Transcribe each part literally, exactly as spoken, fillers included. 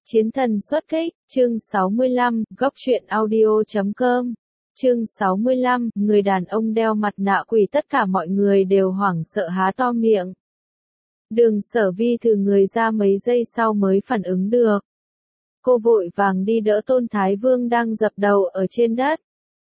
Chiến thần xuất kích, chương sáu mươi lăm, góc truyện audio chấm com. Chương sáu mươi lăm, người đàn ông đeo mặt nạ quỷ, tất cả mọi người đều hoảng sợ há to miệng. Đường Sở Vi thử người ra mấy giây sau mới phản ứng được. Cô vội vàng đi đỡ Tôn Thái Vương đang dập đầu ở trên đất.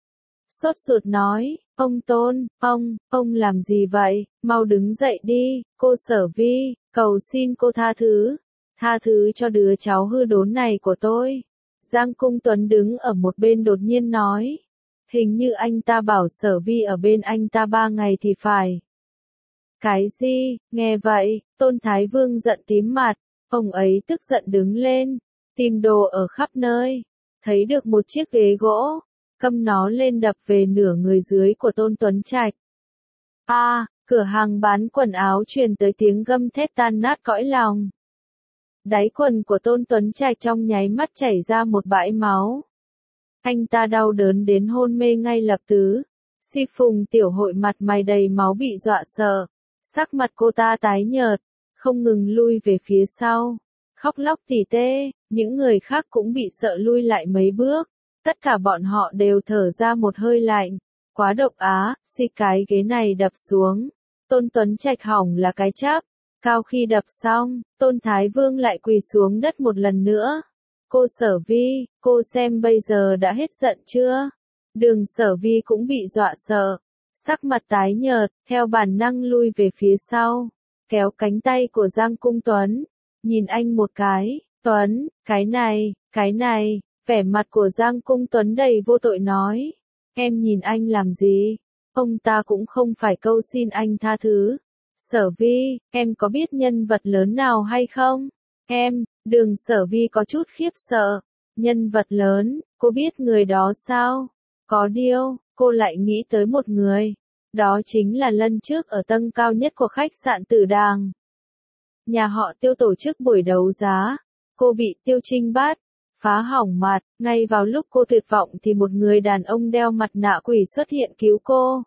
Sốt ruột nói, ông Tôn, ông, ông làm gì vậy, mau đứng dậy đi, cô Sở Vi, cầu xin cô tha thứ. Tha thứ cho đứa cháu hư đốn này của tôi. Giang Cung Tuấn đứng ở một bên đột nhiên nói. Hình như anh ta bảo Sở Vi ở bên anh ta ba ngày thì phải. Cái gì, nghe vậy, Tôn Thái Vương giận tím mặt, ông ấy tức giận đứng lên, tìm đồ ở khắp nơi, thấy được một chiếc ghế gỗ, cầm nó lên đập về nửa người dưới của Tôn Tuấn Trạch. A, à, cửa hàng bán quần áo truyền tới tiếng gầm thét tan nát cõi lòng. Đáy quần của Tôn Tuấn Trạch trong nháy mắt chảy ra một bãi máu. Anh ta đau đớn đến hôn mê ngay lập tức. Si Phùng Tiểu Hội mặt mày đầy máu bị dọa sợ. Sắc mặt cô ta tái nhợt, không ngừng lui về phía sau. Khóc lóc tỉ tê, những người khác cũng bị sợ lui lại mấy bước. Tất cả bọn họ đều thở ra một hơi lạnh. Quá độc á, si cái ghế này đập xuống. Tôn Tuấn Trạch hỏng là cái chắc. Cao khi đập xong, Tôn Thái Vương lại quỳ xuống đất một lần nữa. Cô Sở Vi, cô xem bây giờ đã hết giận chưa? Đường Sở Vi cũng bị dọa sợ. Sắc mặt tái nhợt, theo bản năng lui về phía sau. Kéo cánh tay của Giang Cung Tuấn. Nhìn anh một cái, Tuấn, cái này, cái này, vẻ mặt của Giang Cung Tuấn đầy vô tội nói. Em nhìn anh làm gì? Ông ta cũng không phải câu xin anh tha thứ. Sở Vi, em có biết nhân vật lớn nào hay không? Em, đường Sở Vi có chút khiếp sợ. Nhân vật lớn, cô biết người đó sao? Có điều, cô lại nghĩ tới một người. Đó chính là lần trước ở tầng cao nhất của khách sạn Tử Đàng. Nhà họ Tiêu tổ chức buổi đấu giá. Cô bị Tiêu Trinh bắt, phá hỏng mặt. Ngay vào lúc cô tuyệt vọng thì một người đàn ông đeo mặt nạ quỷ xuất hiện cứu cô.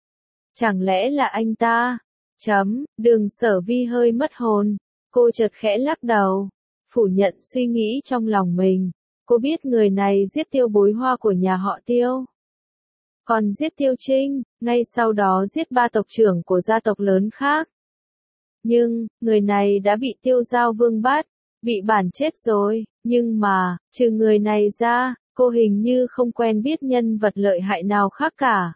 Chẳng lẽ là anh ta? Chấm, đường Sở Vi hơi mất hồn. Cô chợt khẽ lắc đầu, phủ nhận suy nghĩ trong lòng mình. Cô biết người này giết Tiêu Bối Hoa của nhà họ Tiêu. Còn giết Tiêu Trinh, ngay sau đó giết ba tộc trưởng của gia tộc lớn khác. Nhưng, người này đã bị Tiêu Giao Vương bắt, bị bản chết rồi. Nhưng mà, trừ người này ra, cô hình như không quen biết nhân vật lợi hại nào khác cả.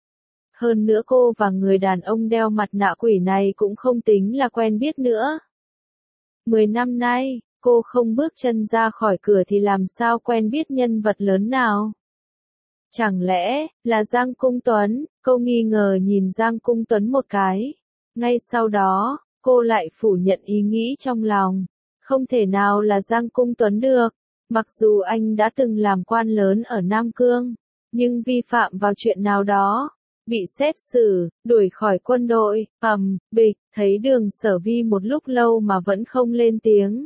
Hơn nữa cô và người đàn ông đeo mặt nạ quỷ này cũng không tính là quen biết nữa. Mười năm nay, cô không bước chân ra khỏi cửa thì làm sao quen biết nhân vật lớn nào? Chẳng lẽ, là Giang Cung Tuấn? Cô nghi ngờ nhìn Giang Cung Tuấn một cái. Ngay sau đó, cô lại phủ nhận ý nghĩ trong lòng. Không thể nào là Giang Cung Tuấn được. Mặc dù anh đã từng làm quan lớn ở Nam Cương, nhưng vi phạm vào chuyện nào đó. Bị xét xử, đuổi khỏi quân đội, ầm, bịch, thấy đường Sở Vi một lúc lâu mà vẫn không lên tiếng.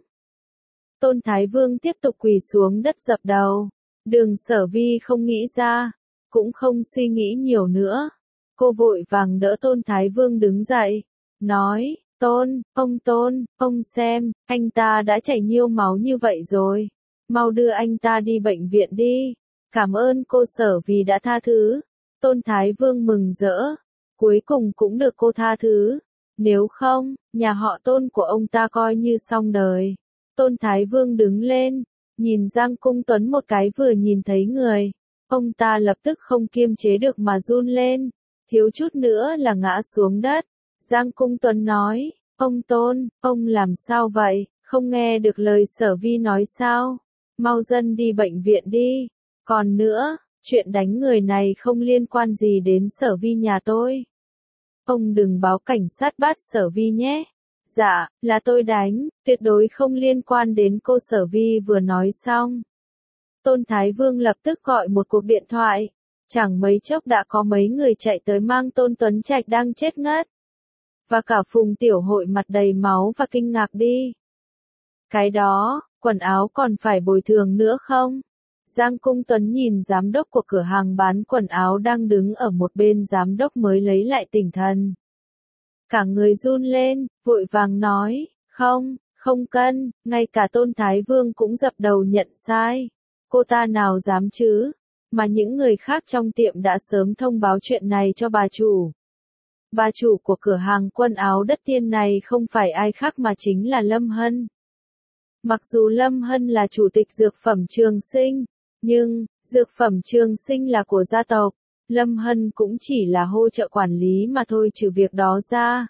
Tôn Thái Vương tiếp tục quỳ xuống đất dập đầu. Đường Sở Vi không nghĩ ra, cũng không suy nghĩ nhiều nữa. Cô vội vàng đỡ Tôn Thái Vương đứng dậy, nói, Tôn, ông Tôn, ông xem, anh ta đã chảy nhiều máu như vậy rồi. Mau đưa anh ta đi bệnh viện đi. Cảm ơn cô Sở Vi đã tha thứ. Tôn Thái Vương mừng rỡ, cuối cùng cũng được cô tha thứ. Nếu không, nhà họ Tôn của ông ta coi như xong đời. Tôn Thái Vương đứng lên, nhìn Giang Cung Tuấn một cái, vừa nhìn thấy người. Ông ta lập tức không kiềm chế được mà run lên, thiếu chút nữa là ngã xuống đất. Giang Cung Tuấn nói, ông Tôn, ông làm sao vậy, không nghe được lời Sở Vi nói sao? Mau dần đi bệnh viện đi. Còn nữa, chuyện đánh người này không liên quan gì đến Sở Vi nhà tôi. Ông đừng báo cảnh sát bắt Sở Vi nhé. Dạ, là tôi đánh, tuyệt đối không liên quan đến cô Sở Vi vừa nói xong. Tôn Thái Vương lập tức gọi một cuộc điện thoại. Chẳng mấy chốc đã có mấy người chạy tới mang Tôn Tuấn Trạch đang chết ngất. Và cả Phùng Tiểu Hội mặt đầy máu và kinh ngạc đi. Cái đó, quần áo còn phải bồi thường nữa không? Giang Cung Tuấn nhìn giám đốc của cửa hàng bán quần áo đang đứng ở một bên, giám đốc mới lấy lại tinh thần. Cả người run lên, vội vàng nói, không, Không cân, ngay cả Tôn Thái Vương cũng dập đầu nhận sai. Cô ta nào dám chứ, mà những người khác trong tiệm đã sớm thông báo chuyện này cho bà chủ. Bà chủ của cửa hàng quần áo Đất Tiên này không phải ai khác mà chính là Lâm Hân. Mặc dù Lâm Hân là chủ tịch dược phẩm Trường Sinh, nhưng, dược phẩm Trường Sinh là của gia tộc, Lâm Hân cũng chỉ là hỗ trợ quản lý mà thôi trừ việc đó ra.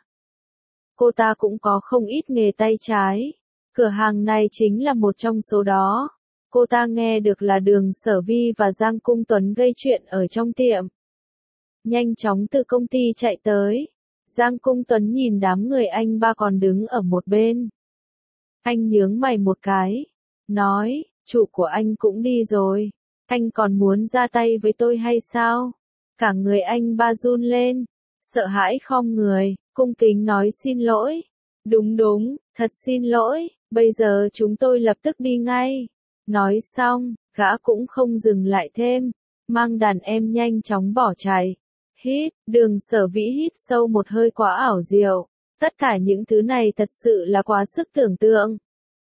Cô ta cũng có không ít nghề tay trái, cửa hàng này chính là một trong số đó. Cô ta nghe được là Đường Sở Vi và Giang Cung Tuấn gây chuyện ở trong tiệm. Nhanh chóng từ công ty chạy tới. Giang Cung Tuấn nhìn đám người anh ba còn đứng ở một bên. Anh nhướng mày một cái. Nói, chủ của anh cũng đi rồi. Anh còn muốn ra tay với tôi hay sao? Cả người anh ba run lên. Sợ hãi khom người, cung kính nói xin lỗi. Đúng đúng, thật xin lỗi, bây giờ chúng tôi lập tức đi ngay. Nói xong, gã cũng không dừng lại thêm, mang đàn em nhanh chóng bỏ chạy. Hít, Đường Sở Vĩ hít sâu một hơi quá ảo diệu. Tất cả những thứ này thật sự là quá sức tưởng tượng.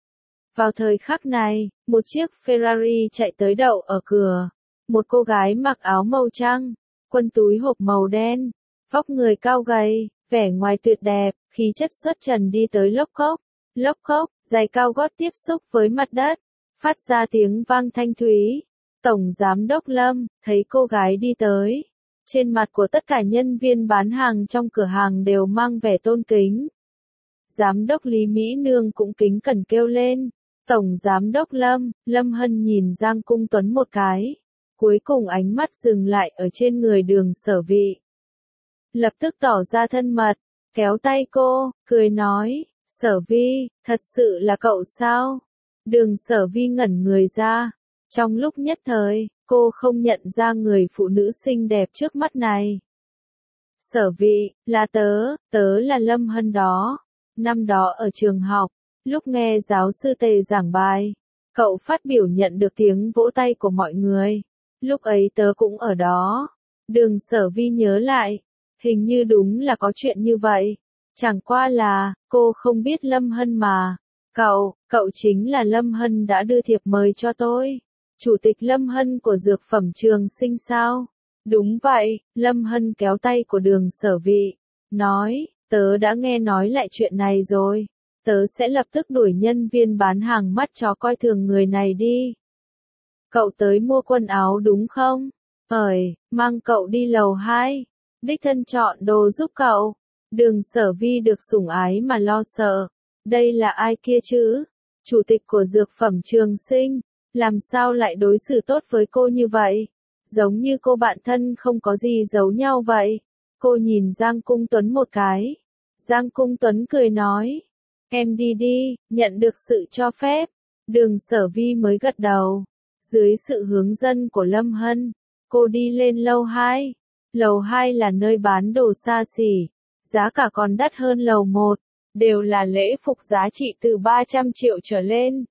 Vào thời khắc này, một chiếc Ferrari chạy tới đậu ở cửa. Một cô gái mặc áo màu trắng, quần túi hộp màu đen, vóc người cao gầy, vẻ ngoài tuyệt đẹp, khí chất xuất trần đi tới lốc cốc. Lốc cốc, giày cao gót tiếp xúc với mặt đất, phát ra tiếng vang thanh thúy. Tổng giám đốc Lâm, thấy cô gái đi tới. Trên mặt của tất cả nhân viên bán hàng trong cửa hàng đều mang vẻ tôn kính. Giám đốc Lý Mỹ Nương cũng kính cẩn kêu lên. Tổng giám đốc Lâm, Lâm Hân nhìn Giang Cung Tuấn một cái. Cuối cùng ánh mắt dừng lại ở trên người Đường Sở Vị. Lập tức tỏ ra thân mật, kéo tay cô, cười nói, Sở Vi, thật sự là cậu sao? Đường Sở Vi ngẩn người ra. Trong lúc nhất thời, cô không nhận ra người phụ nữ xinh đẹp trước mắt này. Sở Vi, là tớ, tớ là Lâm Hân đó. Năm đó ở trường học, lúc nghe giáo sư Tề giảng bài, cậu phát biểu nhận được tiếng vỗ tay của mọi người. Lúc ấy tớ cũng ở đó. Đường Sở Vi nhớ lại, hình như đúng là có chuyện như vậy. Chẳng qua là, cô không biết Lâm Hân mà. Cậu, cậu chính là Lâm Hân đã đưa thiệp mời cho tôi. Chủ tịch Lâm Hân của dược phẩm Trường Sinh sao? Đúng vậy, Lâm Hân kéo tay của Đường Sở Vị. Nói, tớ đã nghe nói lại chuyện này rồi. Tớ sẽ lập tức đuổi nhân viên bán hàng mắt chó coi thường người này đi. Cậu tới mua quần áo đúng không? Ơi, mang cậu đi lầu hai. Đích thân chọn đồ giúp cậu. Đường Sở Vi được sủng ái mà lo sợ. Đây là ai kia chứ? Chủ tịch của dược phẩm Trường Sinh. Làm sao lại đối xử tốt với cô như vậy? Giống như cô bạn thân không có gì giấu nhau vậy. Cô nhìn Giang Cung Tuấn một cái. Giang Cung Tuấn cười nói. Em đi đi, nhận được sự cho phép. Đường Sở Vi mới gật đầu. Dưới sự hướng dẫn của Lâm Hân, cô đi lên lầu hai. Lầu hai là nơi bán đồ xa xỉ. Giá cả còn đắt hơn lầu một. Đều là lễ phục giá trị từ ba trăm triệu trở lên.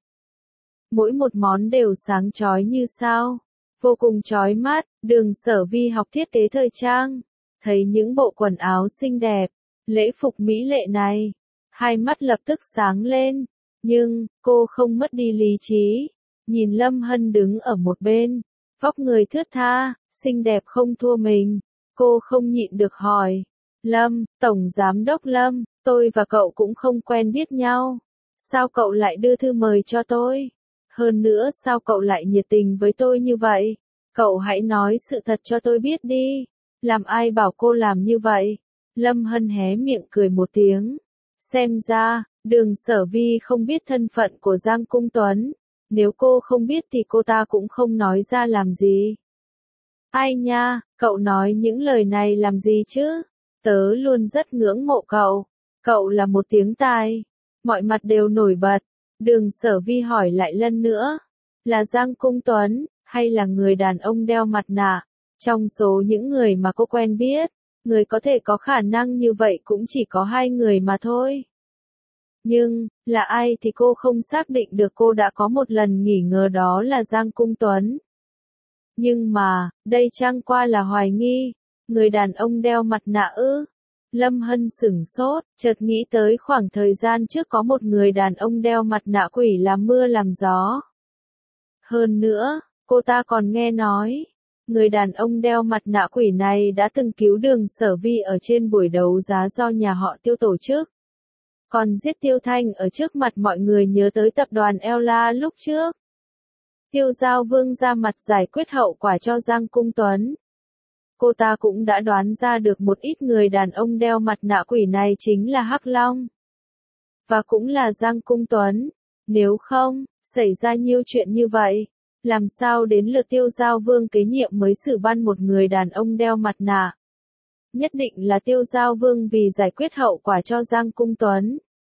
Mỗi một món đều sáng chói như sao. Vô cùng chói mắt. Đường Sở Vi học thiết kế thời trang. Thấy những bộ quần áo xinh đẹp, lễ phục mỹ lệ này. Hai mắt lập tức sáng lên. Nhưng, cô không mất đi lý trí. Nhìn Lâm Hân đứng ở một bên. Vóc người thướt tha, xinh đẹp không thua mình. Cô không nhịn được hỏi. Lâm, Tổng Giám đốc Lâm, tôi và cậu cũng không quen biết nhau. Sao cậu lại đưa thư mời cho tôi? Hơn nữa sao cậu lại nhiệt tình với tôi như vậy? Cậu hãy nói sự thật cho tôi biết đi. Làm ai bảo cô làm như vậy? Lâm Hân hé miệng cười một tiếng. Xem ra, Đường Sở Vi không biết thân phận của Giang Cung Tuấn. Nếu cô không biết thì cô ta cũng không nói ra làm gì. Ai nha, cậu nói những lời này làm gì chứ? Tớ luôn rất ngưỡng mộ cậu. Cậu là một tiếng tài. Mọi mặt đều nổi bật. Đường Sở Vi hỏi lại lần nữa. Là Giang Cung Tuấn, hay là người đàn ông đeo mặt nạ? Trong số những người mà cô quen biết, người có thể có khả năng như vậy cũng chỉ có hai người mà thôi. Nhưng, là ai thì cô không xác định được. Cô đã có một lần nghỉ ngờ đó là Giang Cung Tuấn. Nhưng mà, đây chẳng qua là hoài nghi. Người đàn ông đeo mặt nạ ư? Lâm Hân sửng sốt, chợt nghĩ tới khoảng thời gian trước có một người đàn ông đeo mặt nạ quỷ làm mưa làm gió. Hơn nữa, cô ta còn nghe nói, người đàn ông đeo mặt nạ quỷ này đã từng cứu Đường Sở Vi ở trên buổi đấu giá do nhà họ Tiêu tổ chức. Còn giết Tiêu Thanh ở trước mặt mọi người, nhớ tới tập đoàn Ella lúc trước. Tiêu Giao Vương ra mặt giải quyết hậu quả cho Giang Cung Tuấn. Cô ta cũng đã đoán ra được một ít người đàn ông đeo mặt nạ quỷ này chính là Hắc Long. Và cũng là Giang Cung Tuấn. Nếu không, xảy ra nhiều chuyện như vậy, làm sao đến lượt Tiêu Giao Vương kế nhiệm mới xử ban một người đàn ông đeo mặt nạ. Nhất định là Tiêu Giao Vương vì giải quyết hậu quả cho Giang Cung Tuấn,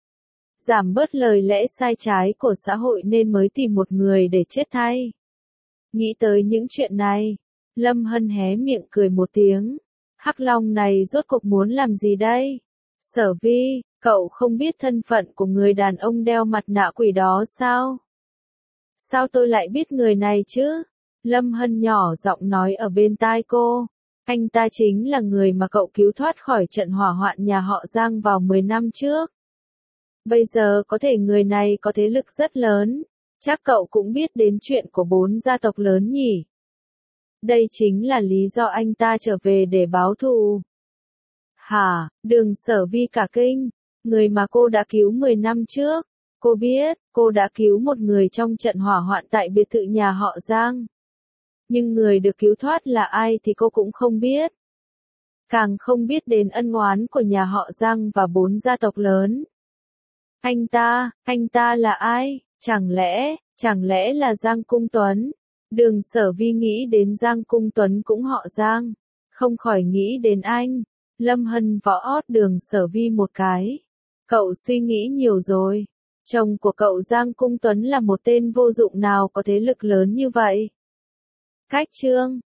giảm bớt lời lẽ sai trái của xã hội nên mới tìm một người để chết thay. Nghĩ tới những chuyện này, Lâm Hân hé miệng cười một tiếng. Hắc Long này rốt cuộc muốn làm gì đây? Sở Vi, cậu không biết thân phận của người đàn ông đeo mặt nạ quỷ đó sao? Sao tôi lại biết người này chứ? Lâm Hân nhỏ giọng nói ở bên tai cô. Anh ta chính là người mà cậu cứu thoát khỏi trận hỏa hoạn nhà họ Giang vào mười năm trước. Bây giờ có thể người này có thế lực rất lớn. Chắc cậu cũng biết đến chuyện của bốn gia tộc lớn nhỉ? Đây chính là lý do anh ta trở về để báo thù. Hả? Đường Sở Vi cả kinh. Người mà cô đã cứu mười năm trước. Cô biết, cô đã cứu một người trong trận hỏa hoạn tại biệt thự nhà họ Giang. Nhưng người được cứu thoát là ai thì cô cũng không biết. Càng không biết đến ân oán của nhà họ Giang và bốn gia tộc lớn. Anh ta, anh ta là ai? Chẳng lẽ, chẳng lẽ là Giang Cung Tuấn? Đường Sở Vi nghĩ đến Giang Cung Tuấn cũng họ Giang. Không khỏi nghĩ đến anh. Lâm Hân võ ót Đường Sở Vi một cái. Cậu suy nghĩ nhiều rồi. Chồng của cậu Giang Cung Tuấn là một tên vô dụng nào có thế lực lớn như vậy. Cách chương